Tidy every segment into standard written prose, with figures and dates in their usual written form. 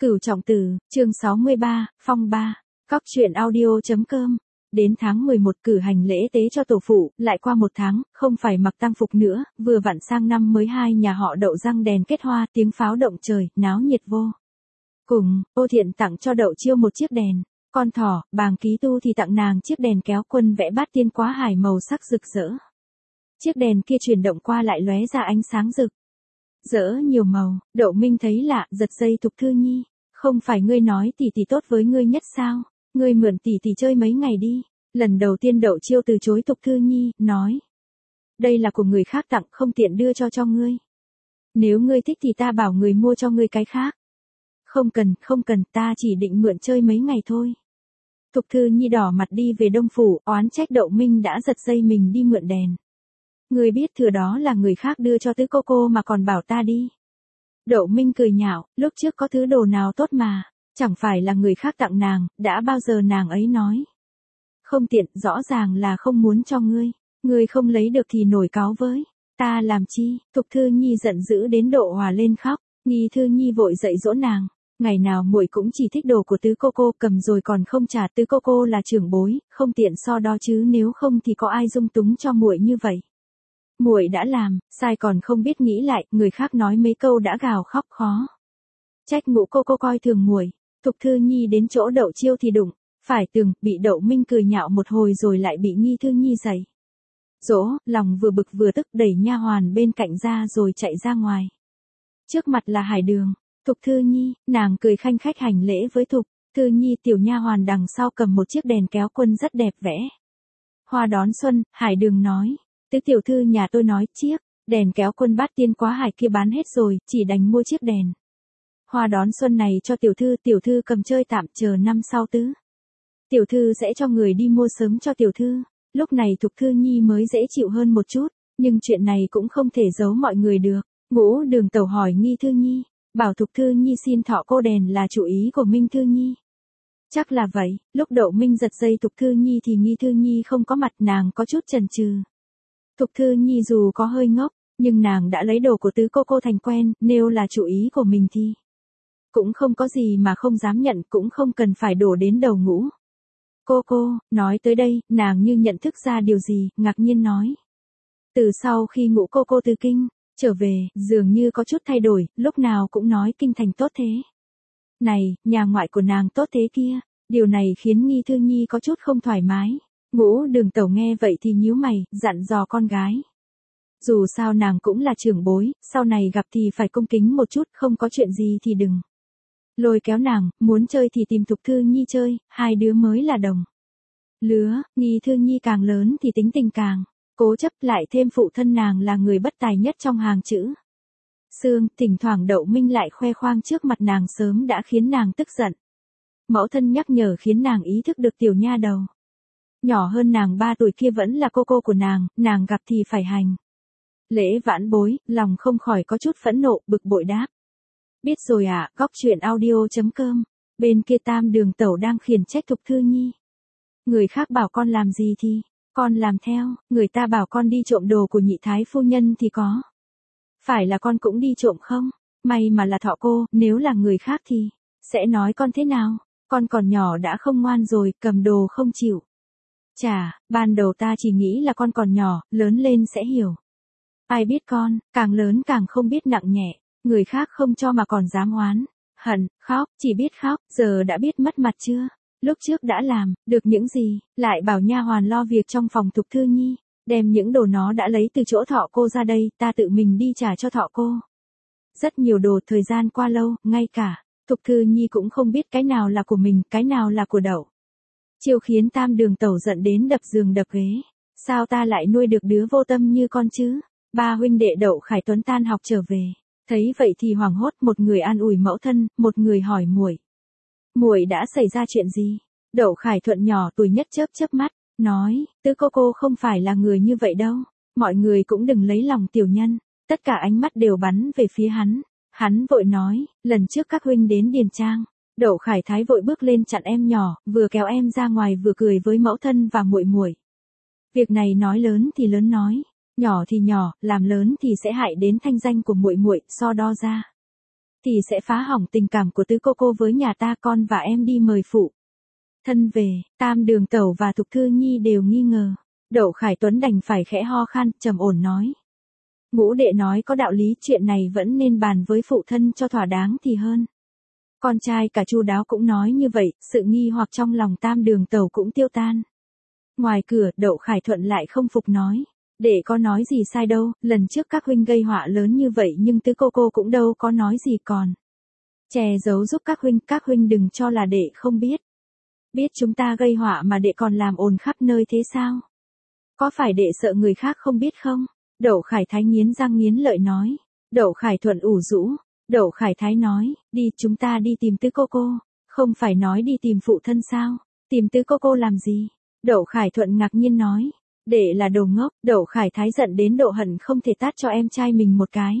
Cửu Trọng Tử, chương 63, Phong Ba, Cóc truyện audio.com. Đến tháng 11 cử hành lễ tế cho tổ phụ, lại qua một tháng, không phải mặc tang phục nữa, vừa vặn sang năm mới hai nhà họ Đậu răng đèn kết hoa, tiếng pháo động trời, náo nhiệt vô cùng. Ô Thiện tặng cho Đậu Chiêu một chiếc đèn, con thỏ, Bàng Ký Tu thì tặng nàng chiếc đèn kéo quân vẽ bát tiên quá hải màu sắc rực rỡ. Chiếc đèn kia chuyển động qua lại lóe ra ánh sáng rực rỡ nhiều màu. Đậu Minh thấy lạ, giật dây Thục Thư Nhi, không phải ngươi nói tỷ tỷ tốt với ngươi nhất sao? Ngươi mượn tỷ tỷ chơi mấy ngày đi. Lần đầu tiên Đậu Chiêu từ chối Thục Thư Nhi, nói: đây là của người khác tặng, không tiện đưa cho ngươi. Nếu ngươi thích thì ta bảo người mua cho ngươi cái khác. Không cần, ta chỉ định mượn chơi mấy ngày thôi. Thục Thư Nhi đỏ mặt đi về Đông Phủ, oán trách Đậu Minh đã giật dây mình đi mượn đèn. Ngươi biết thừa đó là người khác đưa cho tứ cô mà còn bảo ta đi. Đậu Minh cười nhạo, lúc trước có thứ đồ nào tốt mà, chẳng phải là người khác tặng nàng, đã bao giờ nàng ấy nói. Không tiện, rõ ràng là không muốn cho ngươi. Ngươi không lấy được thì nổi cáu với ta làm chi? Thục Thư Nhi giận dữ đến độ hòa lên khóc. Nghi Thư Nhi vội dạy dỗ nàng, ngày nào muội cũng chỉ thích đồ của tứ cô cầm rồi còn không trả, tứ cô là trưởng bối, không tiện so đo chứ, nếu không thì có ai dung túng cho muội như vậy. Muội đã làm sai còn không biết nghĩ lại, người khác nói mấy câu đã gào khóc khó trách Ngũ cô coi thường muội. Thục Thư Nhi đến chỗ Đậu Chiêu thì đụng phải tường, bị Đậu Minh cười nhạo một hồi rồi lại bị Nghi Thư Nhi dạy dỗ, lòng vừa bực vừa tức, đẩy nha hoàn bên cạnh ra rồi chạy ra ngoài. Trước mặt là Hải Đường. Thục Thư Nhi, nàng cười khanh khách hành lễ với Thục Thư Nhi. Tiểu nha hoàn đằng sau cầm một chiếc đèn kéo quân rất đẹp vẽ hoa đón xuân. Hải Đường nói: tứ tiểu thư nhà tôi nói chiếc đèn kéo quân bát tiên quá hải kia bán hết rồi, chỉ đành mua chiếc đèn hoa đón xuân này cho tiểu thư cầm chơi tạm, chờ năm sau tứ tiểu thư sẽ cho người đi mua sớm cho tiểu thư. Lúc này Thục Thư Nhi mới dễ chịu hơn một chút, nhưng chuyện này cũng không thể giấu mọi người được. Ngũ Đường Tẩu hỏi Nghi Thư Nhi, bảo Thục Thư Nhi xin thọ cô đèn là chủ ý của Minh Thư Nhi. Chắc là vậy. Lúc Đậu Minh giật dây Thục Thư Nhi thì Nghi Thư Nhi không có mặt, nàng có chút chần chừ. Thục Thư Nhi dù có hơi ngốc, nhưng nàng đã lấy đồ của tứ cô thành quen, nếu là chủ ý của mình thì cũng không có gì mà không dám nhận, cũng không cần phải đổ đến đầu Ngũ cô. Nói tới đây, nàng như nhận thức ra điều gì, ngạc nhiên nói: từ sau khi Ngũ cô từ kinh trở về, dường như có chút thay đổi, lúc nào cũng nói kinh thành tốt thế này, nhà ngoại của nàng tốt thế kia. Điều này khiến Nghi Thư Nhi có chút không thoải mái. Ngũ Đường Tẩu nghe vậy thì nhíu mày, dặn dò con gái: dù sao nàng cũng là trưởng bối, sau này gặp thì phải cung kính một chút, không có chuyện gì thì đừng lôi kéo nàng, muốn chơi thì tìm Thục Thư Nhi chơi, hai đứa mới là đồng lứa. Nghi Thư Nhi càng lớn thì tính tình càng cố chấp, lại thêm phụ thân nàng là người bất tài nhất trong hàng chữ xương, thỉnh thoảng Đậu Minh lại khoe khoang trước mặt nàng sớm đã khiến nàng tức giận. Mẫu thân nhắc nhở khiến nàng ý thức được tiểu nha đầu nhỏ hơn nàng 3 tuổi kia vẫn là cô của nàng gặp thì phải hành lễ vãn bối, lòng không khỏi có chút phẫn nộ, bực bội đáp: biết rồi ạ. Góc truyện audio.com. Bên kia Tam Đường Tẩu đang khiển trách Thục Thư Nhi. Người khác bảo con làm gì thì con làm theo, người ta bảo con đi trộm đồ của nhị thái phu nhân thì có phải là con cũng đi trộm không? May mà là thọ cô, nếu là người khác thì sẽ nói con thế nào? Con còn nhỏ đã không ngoan rồi, cầm đồ không chịu trả. Ban đầu ta chỉ nghĩ là con còn nhỏ, lớn lên sẽ hiểu. Ai biết con, càng lớn càng không biết nặng nhẹ, người khác không cho mà còn dám oán hận, khóc, chỉ biết khóc, giờ đã biết mất mặt chưa? Lúc trước đã làm được những gì, lại bảo nha hoàn lo việc trong phòng Thục Thư Nhi, đem những đồ nó đã lấy từ chỗ thọ cô ra đây, ta tự mình đi trả cho thọ cô. Rất nhiều đồ. Thời gian qua lâu, ngay cả Thục Thư Nhi cũng không biết cái nào là của mình, cái nào là của Đậu Chiêu, khiến Tam Đường Tẩu giận đến đập giường đập ghế. Sao ta lại nuôi được đứa vô tâm như con chứ? Ba huynh đệ Đậu Khải Tuấn tan học trở về, thấy vậy thì hoảng hốt, một người an ủi mẫu thân, một người hỏi muội đã xảy ra chuyện gì? Đậu Khải Thuận nhỏ tuổi nhất chớp mắt, nói: tứ cô không phải là người như vậy đâu, mọi người cũng đừng lấy lòng tiểu nhân. Tất cả ánh mắt đều bắn về phía hắn. Hắn vội nói: lần trước các huynh đến điền trang. Đậu Khải Thái vội bước lên chặn em nhỏ, vừa kéo em ra ngoài vừa cười với mẫu thân và muội. Việc này nói lớn thì lớn nói, nhỏ thì nhỏ, làm lớn thì sẽ hại đến thanh danh của muội, so đo ra thì sẽ phá hỏng tình cảm của tứ cô với nhà ta, con và em đi mời phụ thân về. Tam Đường Tẩu và Thục Thư Nhi đều nghi ngờ. Đậu Khải Tuấn đành phải khẽ ho khan, trầm ổn nói. Ngũ đệ nói có đạo lý, chuyện này vẫn nên bàn với phụ thân cho thỏa đáng thì hơn. Con trai cả Chu Đáo cũng nói như vậy, sự nghi hoặc trong lòng Tam Đường Tẩu cũng tiêu tan. Ngoài cửa, Đậu Khải Thuận lại không phục nói. Đệ có nói gì sai đâu, lần trước các huynh gây họa lớn như vậy nhưng tứ cô cũng đâu có nói gì còn. Che giấu giúp các huynh đừng cho là đệ không biết. Biết chúng ta gây họa mà đệ còn làm ồn khắp nơi thế sao? Có phải đệ sợ người khác không biết không? Đậu Khải Thái nghiến răng nghiến lợi nói. Đậu Khải Thuận ủ rũ. Đậu Khải Thái nói, đi chúng ta đi tìm tứ cô. Không phải nói đi tìm phụ thân sao? Tìm tứ cô làm gì? Đậu Khải Thuận ngạc nhiên nói. Đệ là đồ ngốc. Đậu Khải Thái giận đến độ hận không thể tát cho em trai mình một cái.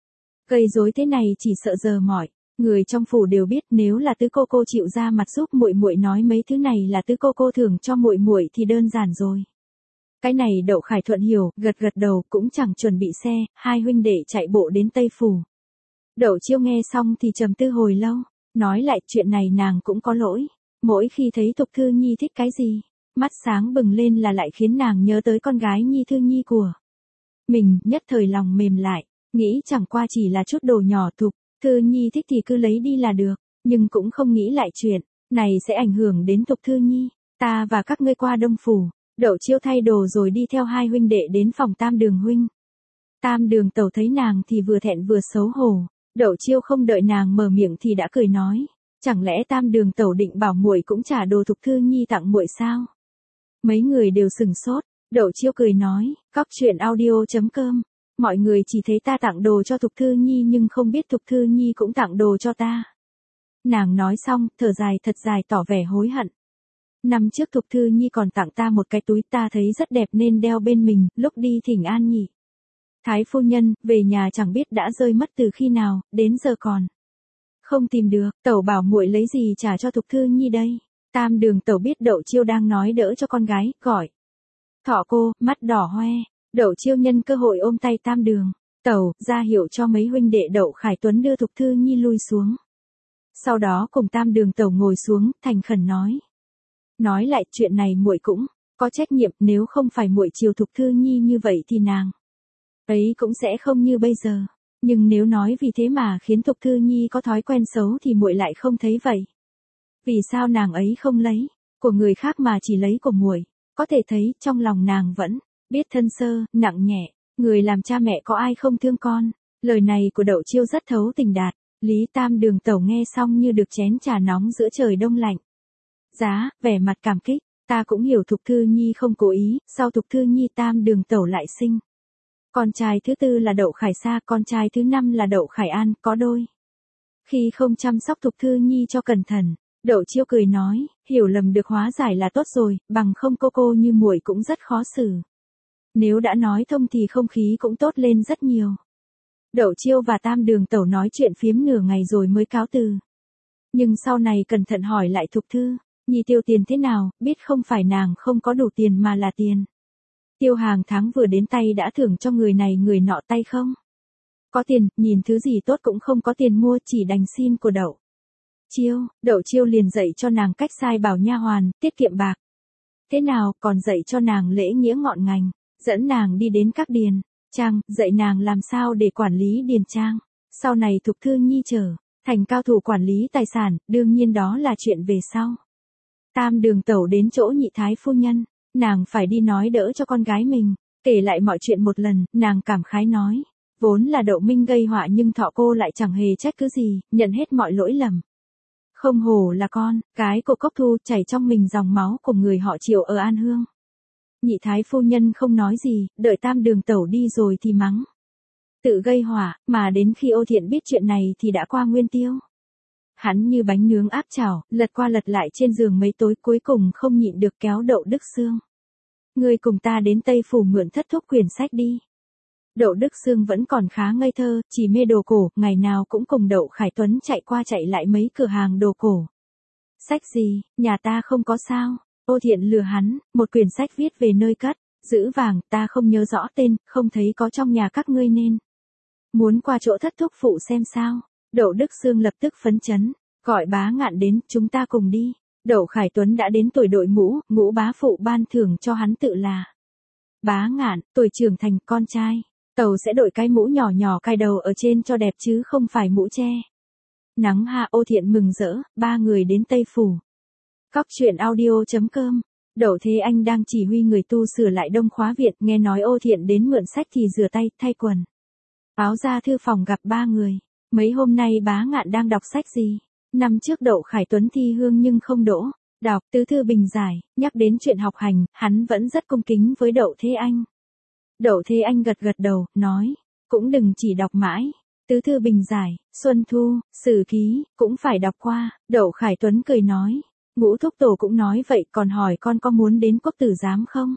Gây rối thế này chỉ sợ giờ mỏi. Người trong phủ đều biết nếu là tứ cô chịu ra mặt giúp muội muội nói mấy thứ này là tứ cô thưởng cho muội muội thì đơn giản rồi. Cái này Đậu Khải Thuận hiểu, gật đầu cũng chẳng chuẩn bị xe, hai huynh đệ chạy bộ đến Tây Phủ. Đậu Chiêu nghe xong thì trầm tư hồi lâu, nói lại chuyện này nàng cũng có lỗi. Mỗi khi thấy Thục Thư Nhi thích cái gì, mắt sáng bừng lên là lại khiến nàng nhớ tới con gái Nhi Thư Nhi của mình, nhất thời lòng mềm lại, nghĩ chẳng qua chỉ là chút đồ nhỏ. Thục Thư Nhi thích thì cứ lấy đi là được, nhưng cũng không nghĩ lại chuyện này sẽ ảnh hưởng đến Thục Thư Nhi. Ta và các ngươi qua Đông Phủ. Đậu Chiêu thay đồ rồi đi theo hai huynh đệ đến phòng Tam Đường huynh. Tam Đường Tẩu thấy nàng thì vừa thẹn vừa xấu hổ. Đậu Chiêu không đợi nàng mở miệng thì đã cười nói, chẳng lẽ Tam Đường Tẩu định bảo muội cũng trả đồ Thục Thư Nhi tặng muội sao? Mấy người đều sừng sốt. Đậu Chiêu cười nói, cóc truyện audio.com. Mọi người chỉ thấy ta tặng đồ cho Thục Thư Nhi nhưng không biết Thục Thư Nhi cũng tặng đồ cho ta. Nàng nói xong, thở dài thật dài tỏ vẻ hối hận. Năm trước Thục Thư Nhi còn tặng ta một cái túi ta thấy rất đẹp nên đeo bên mình, lúc đi thỉnh an nhỉ. Thái phu nhân, về nhà chẳng biết đã rơi mất từ khi nào, đến giờ còn không tìm được. Tẩu bảo muội lấy gì trả cho Thục Thư Nhi đây? Tam Đường Tẩu biết Đậu Chiêu đang nói đỡ cho con gái, gọi. Thọ cô, mắt đỏ hoe. Đậu Chiêu nhân cơ hội ôm tay Tam Đường Tẩu, ra hiệu cho mấy huynh đệ Đậu Khải Tuấn đưa Thục Thư Nhi lui xuống. Sau đó cùng Tam Đường Tẩu ngồi xuống, thành khẩn nói. Nói lại chuyện này muội cũng có trách nhiệm, nếu không phải muội chiều Thục Thư Nhi như vậy thì nàng ấy cũng sẽ không như bây giờ. Nhưng nếu nói vì thế mà khiến Thục Thư Nhi có thói quen xấu thì muội lại không thấy vậy. Vì sao nàng ấy không lấy của người khác mà chỉ lấy của muội? Có thể thấy trong lòng nàng vẫn biết thân sơ, nặng nhẹ, người làm cha mẹ có ai không thương con. Lời này của Đậu Chiêu rất thấu tình đạt. Lý Tam Đường Tẩu nghe xong như được chén trà nóng giữa trời đông lạnh. Giá, vẻ mặt cảm kích, ta cũng hiểu Thục Thư Nhi không cố ý, sau Thục Thư Nhi Tam Đường Tẩu lại sinh. Con trai thứ tư là Đậu Khải Sa, con trai thứ năm là Đậu Khải An, có đôi. Khi không chăm sóc Thục Thư Nhi cho cẩn thận, Đậu Chiêu cười nói, hiểu lầm được hóa giải là tốt rồi, bằng không cô như muội cũng rất khó xử. Nếu đã nói thông thì không khí cũng tốt lên rất nhiều. Đậu Chiêu và Tam Đường Tẩu nói chuyện phiếm nửa ngày rồi mới cáo từ. Nhưng sau này cẩn thận hỏi lại Thục Thư Nhi tiêu tiền thế nào, biết không phải nàng không có đủ tiền mà là tiền tiêu hàng tháng vừa đến tay đã thưởng cho người này người nọ tay không có tiền, nhìn thứ gì tốt cũng không có tiền mua, chỉ đành xin của Đậu Chiêu liền dạy cho nàng cách sai bảo nha hoàn, tiết kiệm bạc. Thế nào, còn dạy cho nàng lễ nghĩa ngọn ngành, dẫn nàng đi đến các điền trang, dạy nàng làm sao để quản lý điền trang. Sau này Thục Thư Nhi trở thành cao thủ quản lý tài sản, đương nhiên đó là chuyện về sau. Tam Đường Tẩu đến chỗ nhị thái phu nhân, nàng phải đi nói đỡ cho con gái mình, kể lại mọi chuyện một lần, nàng cảm khái nói, vốn là Đậu Minh gây họa nhưng Thọ cô lại chẳng hề trách cứ gì, nhận hết mọi lỗi lầm. Không hổ là con cái của Cốc Thu, chảy trong mình dòng máu của người họ Triệu ở An Hương. Nhị thái phu nhân không nói gì, đợi Tam Đường Tẩu đi rồi thì mắng. Tự gây họa, mà đến khi Ô Thiện biết chuyện này thì đã qua nguyên tiêu. Hắn như bánh nướng áp chảo, lật qua lật lại trên giường mấy tối cuối cùng không nhịn được kéo Đậu Đức Xương. Ngươi cùng ta đến Tây Phủ mượn thất thúc quyển sách đi. Đậu Đức Xương vẫn còn khá ngây thơ, chỉ mê đồ cổ, ngày nào cũng cùng Đậu Khải Tuấn chạy qua chạy lại mấy cửa hàng đồ cổ. Sách gì, nhà ta không có sao. Ô Thiện lừa hắn, một quyển sách viết về nơi cất giữ vàng, ta không nhớ rõ tên, không thấy có trong nhà các ngươi nên muốn qua chỗ thất thúc phụ xem sao. Đậu Đức Sương lập tức phấn chấn, gọi Bá Ngạn đến, chúng ta cùng đi. Đậu Khải Tuấn đã đến tuổi đội mũ, ngũ bá phụ ban thưởng cho hắn tự là Bá Ngạn, tuổi trưởng thành con trai. Tàu sẽ đội cái mũ nhỏ nhỏ cài đầu ở trên cho đẹp chứ không phải mũ che. Nắng hạ Ô Thiện mừng rỡ, ba người đến Tây Phủ. Cóc truyện audio.com. Đậu Thế Anh đang chỉ huy người tu sửa lại Đông Khóa Viện, nghe nói Ô Thiện đến mượn sách thì rửa tay, thay quần áo ra thư phòng gặp ba người. Mấy hôm nay Bá Ngạn đang đọc sách gì? Năm trước Đậu Khải Tuấn thi hương nhưng không đỗ. Đọc tứ thư bình giải, nhắc đến chuyện học hành, hắn vẫn rất cung kính với Đậu Thế Anh. Đậu Thế Anh gật gật đầu, nói, cũng đừng chỉ đọc mãi. Tứ thư bình giải, Xuân Thu, Sử Ký, cũng phải đọc qua. Đậu Khải Tuấn cười nói, Ngũ thúc tổ cũng nói vậy, còn hỏi con có muốn đến Quốc tử giám không?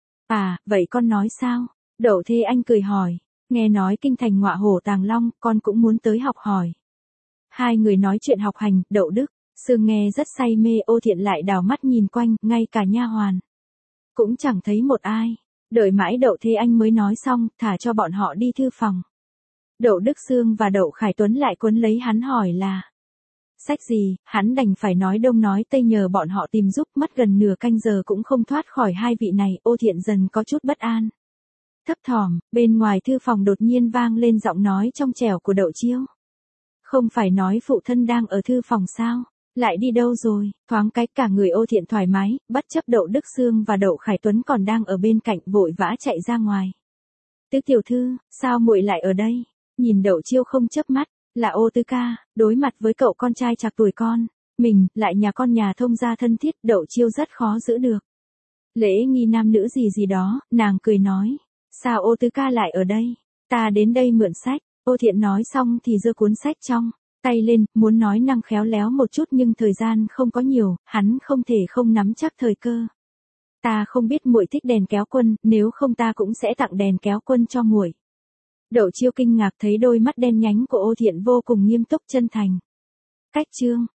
À, vậy con nói sao? Đậu Thế Anh cười hỏi, nghe nói kinh thành Ngọa Hổ Tàng Long, con cũng muốn tới học hỏi. Hai người nói chuyện học hành, Đậu Đức Sương nghe rất say mê, Ô Thiện lại đảo mắt nhìn quanh, ngay cả nha hoàn cũng chẳng thấy một ai. Đợi mãi Đậu Thế Anh mới nói xong, thả cho bọn họ đi thư phòng. Đậu Đức Sương và Đậu Khải Tuấn lại quấn lấy hắn hỏi là sách gì, hắn đành phải nói đông nói tây nhờ bọn họ tìm giúp, mất gần nửa canh giờ cũng không thoát khỏi hai vị này. Ô Thiện dần có chút bất an. Thấp thỏm, bên ngoài thư phòng đột nhiên vang lên giọng nói trong trẻo của Đậu Chiêu. Không phải nói phụ thân đang ở thư phòng sao? Lại đi đâu rồi? Thoáng cái cả người Ô Thiện thoải mái, bất chấp Đậu Đức Sương và Đậu Khải Tuấn còn đang ở bên cạnh, vội vã chạy ra ngoài. Tứ tiểu thư, sao muội lại ở đây? Nhìn Đậu Chiêu không chớp mắt, là Ô Tứ ca, đối mặt với cậu con trai trạc tuổi con mình, lại nhà con nhà thông gia thân thiết, Đậu Chiêu rất khó giữ được lễ nghi nam nữ gì gì đó. Nàng cười nói, sao Ô Tứ ca lại ở đây? Ta đến đây mượn sách. Ô Thiện nói xong thì giơ cuốn sách trong tay lên, muốn nói năng khéo léo một chút nhưng thời gian không có nhiều, hắn không thể không nắm chắc thời cơ. Ta không biết muội thích đèn kéo quân, nếu không ta cũng sẽ tặng đèn kéo quân cho muội. Đậu Chiêu kinh ngạc thấy đôi mắt đen nhánh của Ô Thiện vô cùng nghiêm túc chân thành. Cách chương